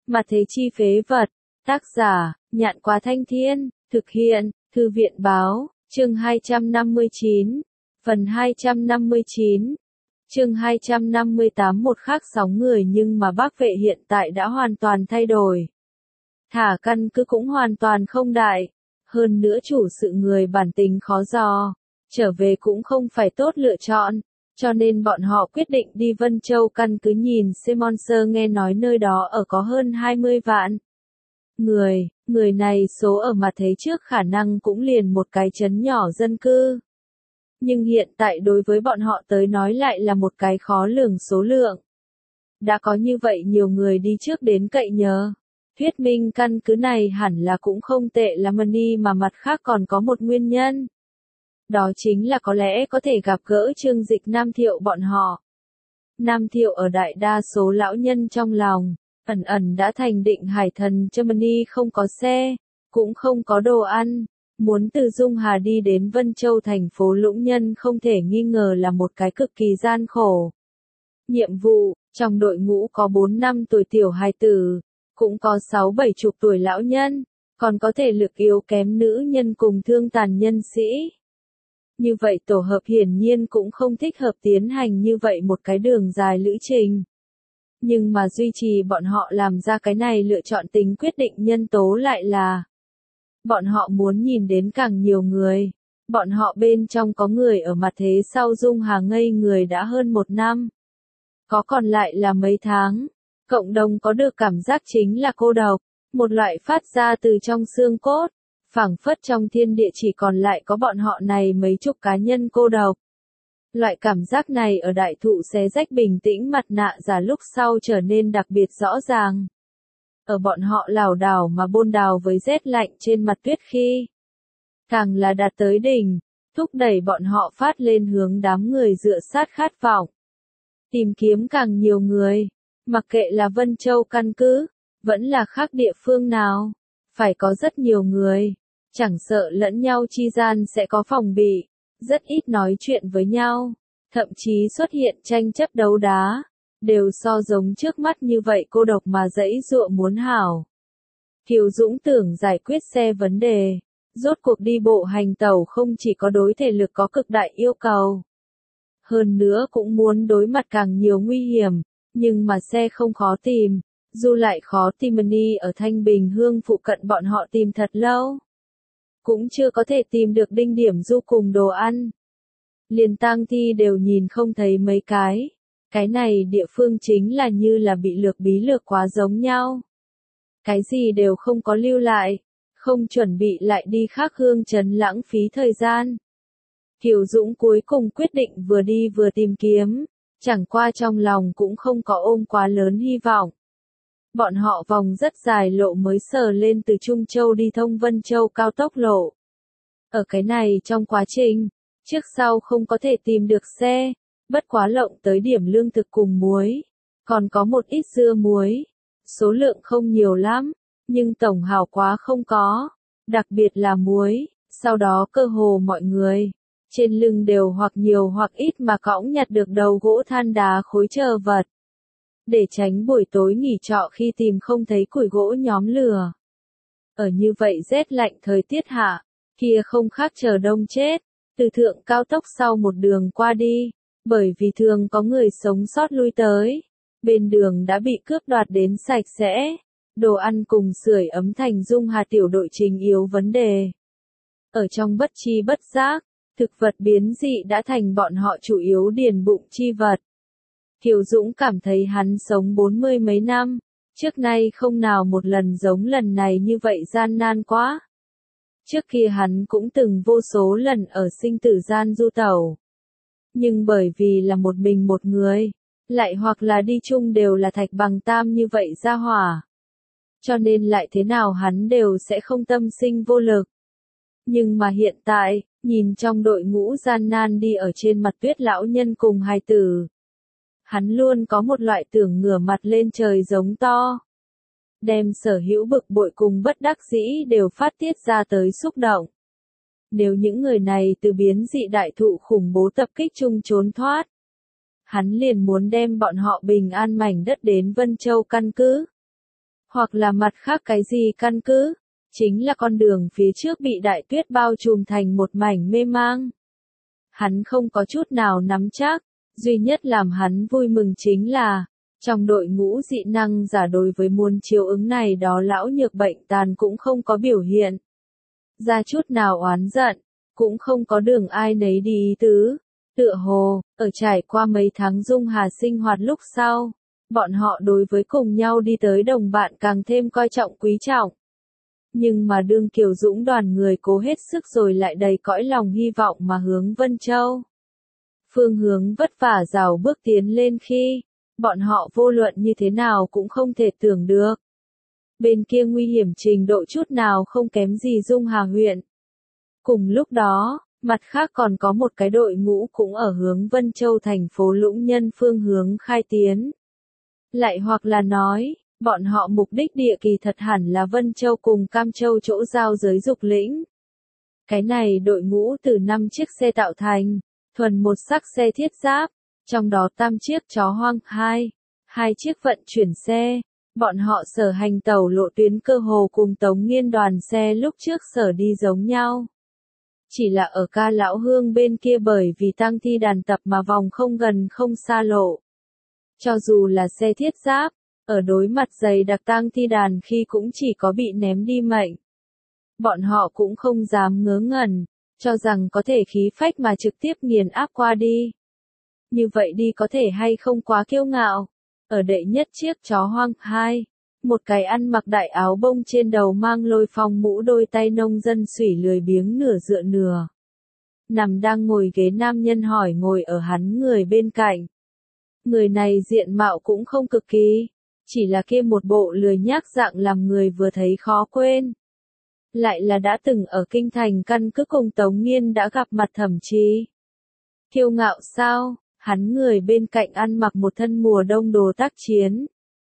Mà thế chi phế vật. Tác giả, Nhạn Quá Thanh Thiên, thực hiện, Thư viện báo, chương 259, phần 259, chương 258 một khác sóng người nhưng mà Bắc Vệ hiện tại đã hoàn toàn thay đổi. Thả căn cứ cũng hoàn toàn không đại, hơn nữa chủ sự người bản tính khó dò, trở về cũng không phải tốt lựa chọn. Cho nên bọn họ quyết định đi Vân Châu căn cứ nhìn Semonser nghe nói nơi đó ở có hơn 20 vạn người này số ở mà thế trước khả năng cũng liền một cái trấn nhỏ dân cư. Nhưng hiện tại đối với bọn họ tới nói lại là một cái khó lường số lượng. Đã có như vậy nhiều người đi trước đến cậy nhờ. Thuyết minh căn cứ này hẳn là cũng không tệ lắm đi mà mặt khác còn có một nguyên nhân. Đó chính là có lẽ có thể gặp gỡ Trương Dịch Nam Thiệu bọn họ. Nam Thiệu ở đại đa số lão nhân trong lòng, ẩn ẩn đã thành định hải thần Germany không có xe, cũng không có đồ ăn. Muốn từ Dung Hà đi đến Vân Châu thành phố Lũng Nhân không thể nghi ngờ là một cái cực kỳ gian khổ. Nhiệm vụ, trong đội ngũ có 4-5 tuổi tiểu hài tử, cũng có 6-7 chục tuổi lão nhân, còn có thể lực yếu kém nữ nhân cùng thương tàn nhân sĩ. Như vậy tổ hợp hiển nhiên cũng không thích hợp tiến hành như vậy một cái đường dài lữ trình. Nhưng mà duy trì bọn họ làm ra cái này lựa chọn tính quyết định nhân tố lại là bọn họ muốn nhìn đến càng nhiều người. Bọn họ bên trong có người ở mặt thế sau Dung Hà ngây người đã hơn 1 năm. Có còn lại là mấy tháng. Cộng đồng có được cảm giác chính là cô độc. Một loại phát ra từ trong xương cốt. Phảng phất trong thiên địa chỉ còn lại có bọn họ này mấy chục cá nhân cô độc. Loại cảm giác này ở đại thụ xé rách bình tĩnh mặt nạ giả lúc sau trở nên đặc biệt rõ ràng. Ở bọn họ lảo đảo mà bôn đào với rét lạnh trên mặt tuyết khi càng là đạt tới đỉnh, thúc đẩy bọn họ phát lên hướng đám người dựa sát khát vọng. Tìm kiếm càng nhiều người, mặc kệ là Vân Châu căn cứ, vẫn là khác địa phương nào, phải có rất nhiều người, chẳng sợ lẫn nhau chi gian sẽ có phòng bị, rất ít nói chuyện với nhau, thậm chí xuất hiện tranh chấp đấu đá. Đều so giống trước mắt như vậy cô độc mà dãy dụa muốn hảo. Kiều Dũng tưởng giải quyết xe vấn đề, rốt cuộc đi bộ hành tàu không chỉ có đối thể lực có cực đại yêu cầu. Hơn nữa cũng muốn đối mặt càng nhiều nguy hiểm, nhưng mà xe không khó tìm, dù lại khó tìm đi ở Thanh Bình Hương phụ cận bọn họ tìm thật lâu. Cũng chưa có thể tìm được đinh điểm du cùng đồ ăn. Liền tang thi đều nhìn không thấy mấy cái. Cái này địa phương chính là như là bị lược bí lược quá giống nhau. Cái gì đều không có lưu lại, không chuẩn bị lại đi khác hương trấn lãng phí thời gian. Kiều Dũng cuối cùng quyết định vừa đi vừa tìm kiếm, chẳng qua trong lòng cũng không có ôm quá lớn hy vọng. Bọn họ vòng rất dài lộ mới sờ lên từ Trung Châu đi thông Vân Châu cao tốc lộ. Ở cái này trong quá trình, trước sau không có thể tìm được xe. Bất quá lộng tới điểm lương thực cùng muối, còn có một ít dưa muối, số lượng không nhiều lắm, nhưng tổng hào quá không có, đặc biệt là muối, sau đó cơ hồ mọi người, trên lưng đều hoặc nhiều hoặc ít mà cõng nhặt được đầu gỗ than đá khối chờ vật. Để tránh buổi tối nghỉ trọ khi tìm không thấy củi gỗ nhóm lửa. Ở như vậy rét lạnh thời tiết hạ, kia không khác chờ đông chết, từ thượng cao tốc sau một đường qua đi. Bởi vì thường có người sống sót lui tới, bên đường đã bị cướp đoạt đến sạch sẽ, đồ ăn cùng sưởi ấm thành Dung Hà tiểu đội trình yếu vấn đề. Ở trong bất chi bất giác, thực vật biến dị đã thành bọn họ chủ yếu điền bụng chi vật. Kiều Dũng cảm thấy hắn sống 40 mấy năm, trước nay không nào một lần giống lần này như vậy gian nan quá. Trước kia hắn cũng từng vô số lần ở sinh tử gian du tẩu. Nhưng bởi vì là một mình một người, lại hoặc là đi chung đều là thạch bằng tam như vậy ra hỏa. Cho nên lại thế nào hắn đều sẽ không tâm sinh vô lực. Nhưng mà hiện tại, nhìn trong đội ngũ gian nan đi ở trên mặt tuyết lão nhân cùng hài tử. Hắn luôn có một loại tưởng ngửa mặt lên trời giống to. Đem sở hữu bực bội cùng bất đắc dĩ đều phát tiết ra tới xúc động. Nếu những người này từ biến dị đại thụ khủng bố tập kích chung trốn thoát, hắn liền muốn đem bọn họ bình an mảnh đất đến Vân Châu căn cứ. hoặc là mặt khác cái gì căn cứ, chính là con đường phía trước bị đại tuyết bao trùm thành một mảnh mê mang. Hắn không có chút nào nắm chắc, duy nhất làm hắn vui mừng chính là, trong đội ngũ dị năng giả đối với muôn chiếu ứng này đó lão nhược bệnh tàn cũng không có biểu hiện ra chút nào oán giận, cũng không có đường ai nấy đi ý tứ. Tựa hồ, ở trải qua mấy tháng dung hà sinh hoạt lúc sau, bọn họ đối với cùng nhau đi tới đồng bạn càng thêm coi trọng quý trọng. Nhưng mà đương Kiều Dũng đoàn người cố hết sức rồi lại đầy cõi lòng hy vọng mà hướng Vân Châu. Phương hướng vất vả rào bước tiến lên khi, bọn họ vô luận như thế nào cũng không thể tưởng được. Bên kia nguy hiểm trình độ chút nào không kém gì Dung Hà huyện. Cùng lúc đó, mặt khác còn có một cái đội ngũ cũng ở hướng Vân Châu thành phố Lũng Nhân phương hướng khai tiến. Lại hoặc là nói, bọn họ mục đích địa kỳ thật hẳn là Vân Châu cùng Cam Châu chỗ giao giới dục lĩnh. Cái này đội ngũ từ 5 chiếc xe tạo thành, thuần một sắc xe thiết giáp, trong đó tam chiếc chó hoang, hai chiếc vận chuyển xe. Bọn họ sở hành tàu lộ tuyến cơ hồ cùng Tống Nghiên đoàn xe lúc trước sở đi giống nhau. Chỉ là ở Ca Lão Hương bên kia bởi vì tang thi đàn tập mà vòng không gần không xa lộ. Cho dù là xe thiết giáp, ở đối mặt dày đặc tang thi đàn khi cũng chỉ có bị ném đi mệnh. Bọn họ cũng không dám ngớ ngẩn, cho rằng có thể khí phách mà trực tiếp nghiền áp qua đi. Như vậy đi có thể hay không quá kiêu ngạo. Ở đệ nhất chiếc chó hoang, một cái ăn mặc đại áo bông trên đầu mang lôi phong mũ đôi tay nông dân xủy lười biếng nửa dựa nửa. Nằm đang ngồi ghế nam nhân hỏi ngồi ở hắn người bên cạnh. Người này diện mạo cũng không cực kỳ, chỉ là kia một bộ lười nhác dạng làm người vừa thấy khó quên. Lại là đã từng ở kinh thành căn cứ cùng Tống Nghiên đã gặp mặt thậm chí. Kiêu ngạo sao? Hắn người bên cạnh ăn mặc một thân mùa đông đồ tác chiến.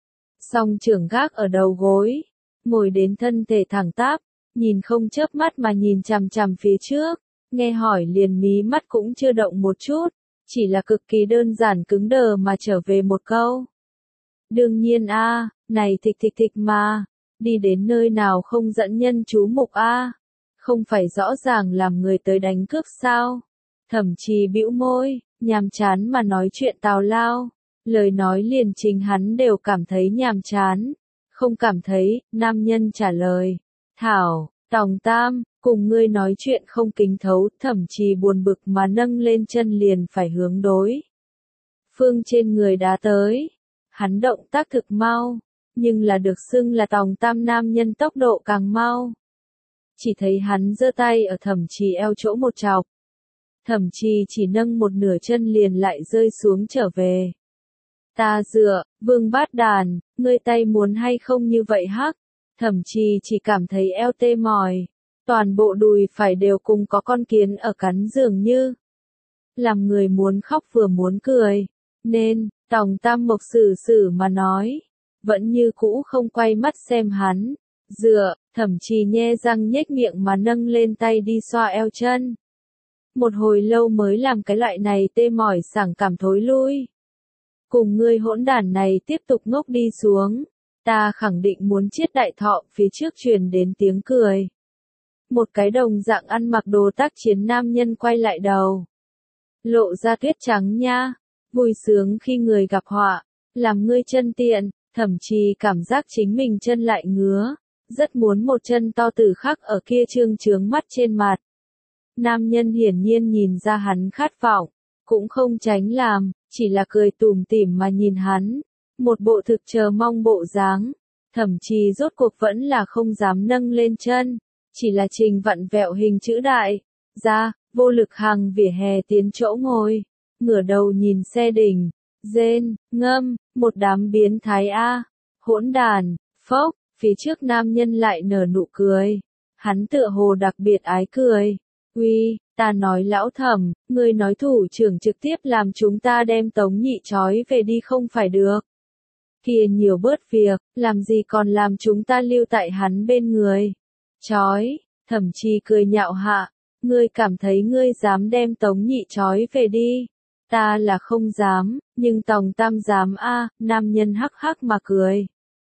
Song trưởng gác ở đầu gối, ngồi đến thân thể thẳng tắp, nhìn không chớp mắt mà nhìn chằm chằm phía trước, nghe hỏi liền mí mắt cũng chưa động một chút, chỉ là cực kỳ đơn giản cứng đờ mà trở về một câu. Đương nhiên này thịch mà, đi đến nơi nào không dẫn nhân chú mục không phải rõ ràng làm người tới đánh cướp sao? Thậm chí bĩu môi, nhàm chán mà nói chuyện tào lao, lời nói liền chính hắn đều cảm thấy nhàm chán, không cảm thấy, nam nhân trả lời, Thảo, Tòng Tam, cùng ngươi nói chuyện không kính thấu, thậm chí buồn bực mà nâng lên chân liền phải hướng đối. Phương trên người đá tới, hắn động tác thực mau, nhưng là được xưng là Tòng Tam nam nhân tốc độ càng mau. Chỉ thấy hắn giơ tay ở thẩm trì eo chỗ một chọc. Thẩm trì chỉ nâng một nửa chân liền lại rơi xuống trở về. Ta dựa, Vương Bát Đàn, ngươi tay muốn hay không như vậy hắc? Thẩm trì chỉ cảm thấy eo tê mỏi, toàn bộ đùi phải đều cùng có con kiến ở cắn dường như. Làm người muốn khóc vừa muốn cười, nên, Tòng Tam Mộc xử mà nói, vẫn như cũ không quay mắt xem hắn. Dựa, thẩm trì nhe răng nhếch miệng mà nâng lên tay đi xoa eo chân. Một hồi lâu mới làm cái loại này tê mỏi sảng cảm thối lui. Cùng ngươi hỗn đản này tiếp tục ngốc đi xuống, ta khẳng định muốn chiết đại thọ. Phía trước truyền đến tiếng cười. Một cái đồng dạng ăn mặc đồ tác chiến nam nhân quay lại đầu. Lộ ra tuyết trắng nha, vui sướng khi người gặp họa, làm ngươi chân tiện, thậm chí cảm giác chính mình chân lại ngứa, rất muốn một chân to tử khắc ở kia trương trướng mắt trên mặt. Nam nhân hiển nhiên nhìn ra hắn khát vọng, cũng không tránh làm, chỉ là cười tủm tỉm mà nhìn hắn, một bộ thực chờ mong bộ dáng, thậm chí rốt cuộc vẫn là không dám nâng lên chân, chỉ là trình vặn vẹo hình chữ đại, ra, vô lực hàng vỉa hè tiến chỗ ngồi, ngửa đầu nhìn xe đỉnh, rên, ngâm, một đám biến thái hỗn đàn, phốc, phía trước nam nhân lại nở nụ cười, hắn tựa hồ đặc biệt ái cười. Uy, ta nói lão thẩm, ngươi nói thủ trưởng trực tiếp làm chúng ta đem Tống Nhị trói về đi không phải được. Kia nhiều bớt việc, làm gì còn làm chúng ta lưu tại hắn bên người. Trói, thẩm chi cười nhạo hạ, ngươi cảm thấy ngươi dám đem Tống Nhị trói về đi. Ta là không dám, nhưng Tòng Tam dám nam nhân hắc hắc mà cười.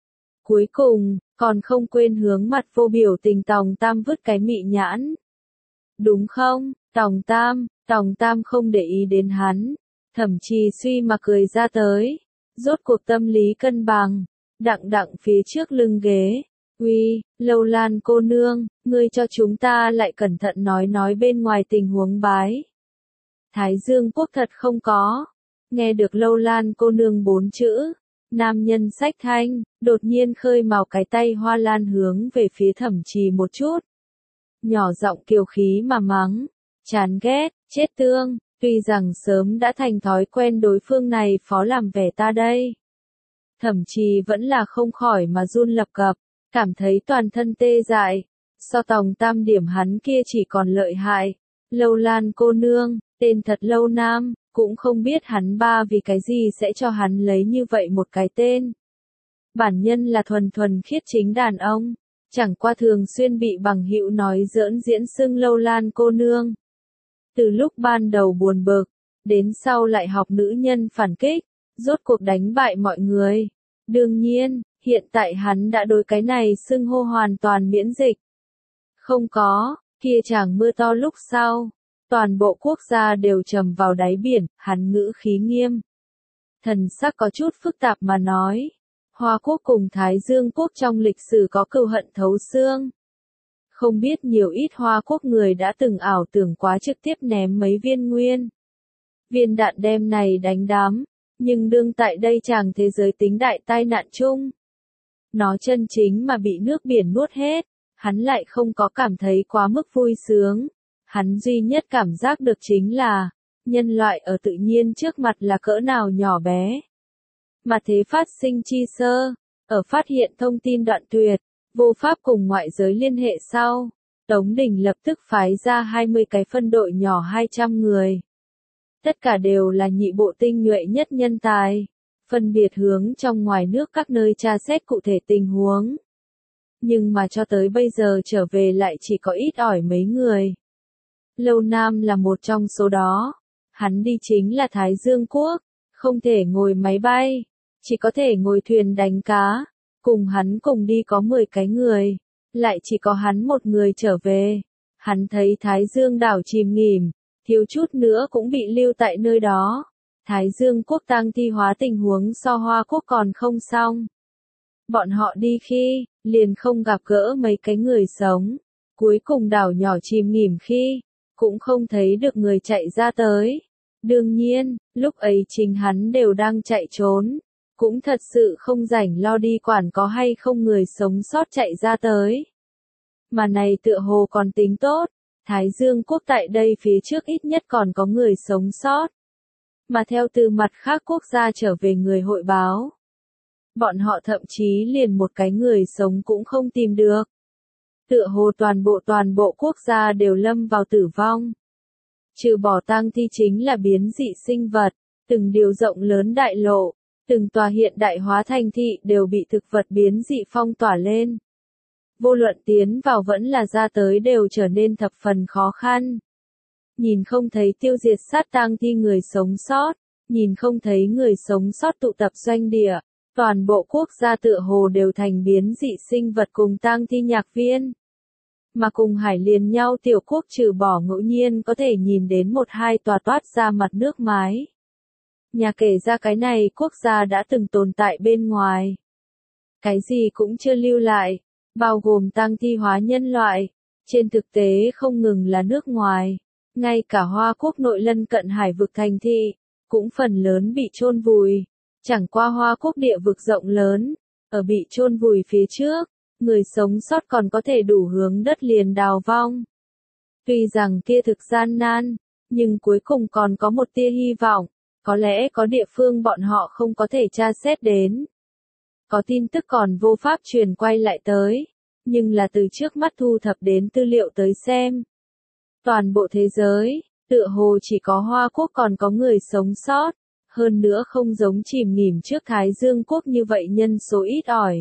Cuối cùng, còn không quên hướng mặt vô biểu tình Tòng Tam vứt cái mị nhãn. Đúng không, Tòng Tam không để ý đến hắn. Thẩm Trì suy mà cười ra tới. Rốt cuộc tâm lý cân bằng. Đặng phía trước lưng ghế. Uy, Lâu Lan cô nương, ngươi cho chúng ta lại cẩn thận nói bên ngoài tình huống bái. Thái Dương Quốc thật không có. Nghe được Lâu Lan cô nương 4 chữ. Nam nhân sách thanh, đột nhiên khơi mào cái tay hoa lan hướng về phía Thẩm Trì một chút. Nhỏ giọng kiều khí mà mắng. Chán ghét, chết tương, tuy rằng sớm đã thành thói quen đối phương này phó làm vẻ ta đây. Thẩm Trì vẫn là không khỏi mà run lập cập, cảm thấy toàn thân tê dại. So Tòng Tam điểm hắn kia chỉ còn lợi hại. Lâu Lan cô nương, tên thật Lâu Nam, cũng không biết hắn ba vì cái gì sẽ cho hắn lấy như vậy một cái tên. Bản nhân là thuần khiết chính đàn ông, chẳng qua thường xuyên bị bằng hữu nói giỡn diễn xưng Lâu Lan cô nương. Từ lúc ban đầu buồn bực, đến sau lại học nữ nhân phản kích, rốt cuộc đánh bại mọi người. Đương nhiên, hiện tại hắn đã đối cái này xưng hô hoàn toàn miễn dịch. Không có, kia chàng mưa to lúc sau, toàn bộ quốc gia đều trầm vào đáy biển, hắn ngữ khí nghiêm. Thần sắc có chút phức tạp mà nói, Hoa Quốc cùng Thái Dương Quốc trong lịch sử có cừu hận thấu xương. Không biết nhiều ít Hoa Quốc người đã từng ảo tưởng quá trực tiếp ném mấy viên đạn đem này đánh đám, nhưng đương tại đây chàng thế giới tính đại tai nạn chung. Nó chân chính mà bị nước biển nuốt hết, hắn lại không có cảm thấy quá mức vui sướng. Hắn duy nhất cảm giác được chính là, nhân loại ở tự nhiên trước mặt là cỡ nào nhỏ bé. Mà thế phát sinh chi sơ, ở phát hiện thông tin đoạn tuyệt, vô pháp cùng ngoại giới liên hệ sau, Tống Đình lập tức phái ra 20 cái phân đội nhỏ 200 người. Tất cả đều là nhị bộ tinh nhuệ nhất nhân tài, phân biệt hướng trong ngoài nước các nơi tra xét cụ thể tình huống. Nhưng mà cho tới bây giờ trở về lại chỉ có ít ỏi mấy người. Lâu Nam là một trong số đó. Hắn đi chính là Thái Dương Quốc, không thể ngồi máy bay, chỉ có thể ngồi thuyền đánh cá. Cùng hắn cùng đi có 10 cái người, lại chỉ có hắn một người trở về. Hắn thấy Thái Dương đảo chìm nghỉm, thiếu chút nữa cũng bị lưu tại nơi đó. Thái Dương Quốc tang thi hóa tình huống so Hoa Quốc còn không xong. Bọn họ đi khi, liền không gặp gỡ mấy cái người sống. Cuối cùng đảo nhỏ chìm nghỉm khi, cũng không thấy được người chạy ra tới. Đương nhiên, lúc ấy chính hắn đều đang chạy trốn. Cũng thật sự không rảnh lo đi quản có hay không người sống sót chạy ra tới. Mà này tựa hồ còn tính tốt. Thái Dương Quốc tại đây phía trước ít nhất còn có người sống sót. Mà theo từ mặt khác quốc gia trở về người hội báo. Bọn họ thậm chí liền một cái người sống cũng không tìm được. Tựa hồ toàn bộ quốc gia đều lâm vào tử vong. Trừ bỏ tang thi chính là biến dị sinh vật, từng điều rộng lớn đại lộ, từng tòa hiện đại hóa thành thị đều bị thực vật biến dị phong tỏa lên. Vô luận tiến vào vẫn là ra tới đều trở nên thập phần khó khăn. Nhìn không thấy tiêu diệt sát tang thi người sống sót, nhìn không thấy người sống sót tụ tập doanh địa, toàn bộ quốc gia tựa hồ đều thành biến dị sinh vật cùng tang thi nhạc viên. Mà cùng hải liền nhau tiểu quốc trừ bỏ ngẫu nhiên có thể nhìn đến một hai tòa toát ra mặt nước mái. Nhà kể ra cái này quốc gia đã từng tồn tại bên ngoài. Cái gì cũng chưa lưu lại, bao gồm tang thi hóa nhân loại. Trên thực tế không ngừng là nước ngoài, ngay cả Hoa Quốc nội lân cận hải vực thành thị, cũng phần lớn bị chôn vùi. Chẳng qua Hoa Quốc địa vực rộng lớn, ở bị chôn vùi phía trước, người sống sót còn có thể đủ hướng đất liền đào vong. Tuy rằng kia thực gian nan, nhưng cuối cùng còn có một tia hy vọng, có lẽ có địa phương bọn họ không có thể tra xét đến. Có tin tức còn vô pháp truyền quay lại tới, nhưng là từ trước mắt thu thập đến tư liệu tới xem. Toàn bộ thế giới, tựa hồ chỉ có Hoa Quốc còn có người sống sót, hơn nữa không giống chìm nghỉm trước Thái Dương Quốc như vậy nhân số ít ỏi.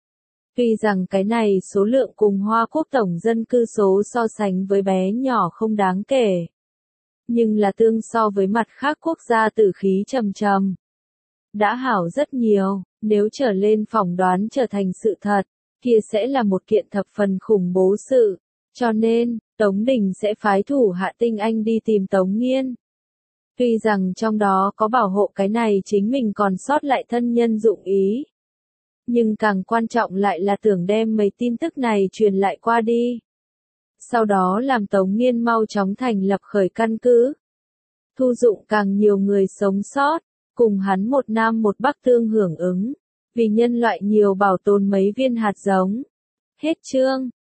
Tuy rằng cái này số lượng cùng Hoa Quốc tổng dân cư số so sánh với bé nhỏ không đáng kể. Nhưng là tương so với mặt khác quốc gia tử khí trầm trầm. đã hảo rất nhiều, nếu trở lên phỏng đoán trở thành sự thật, kia sẽ là một kiện thập phần khủng bố sự. Cho nên, Tống Đình sẽ phái thủ hạ tinh anh đi tìm Tống Nghiên. Tuy rằng trong đó có bảo hộ cái này chính mình còn sót lại thân nhân dụng ý. Nhưng càng quan trọng lại là tưởng đem mấy tin tức này truyền lại qua đi. Sau đó làm Tống Nghiên mau chóng thành lập khởi căn cứ. Thu dụng càng nhiều người sống sót, cùng hắn một nam một bắc tương hưởng ứng. Vì nhân loại nhiều bảo tồn mấy viên hạt giống. Hết chương.